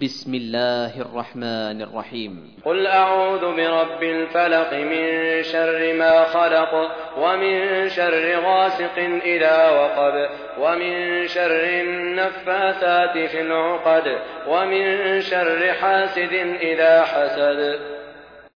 بسم الله الرحمن الرحيم. قل أعوذ برب الفلق من شر ما خلق ومن شر غاسق إذا وقب ومن شر النفاثات في العقد ومن شر حاسد إذا حسد.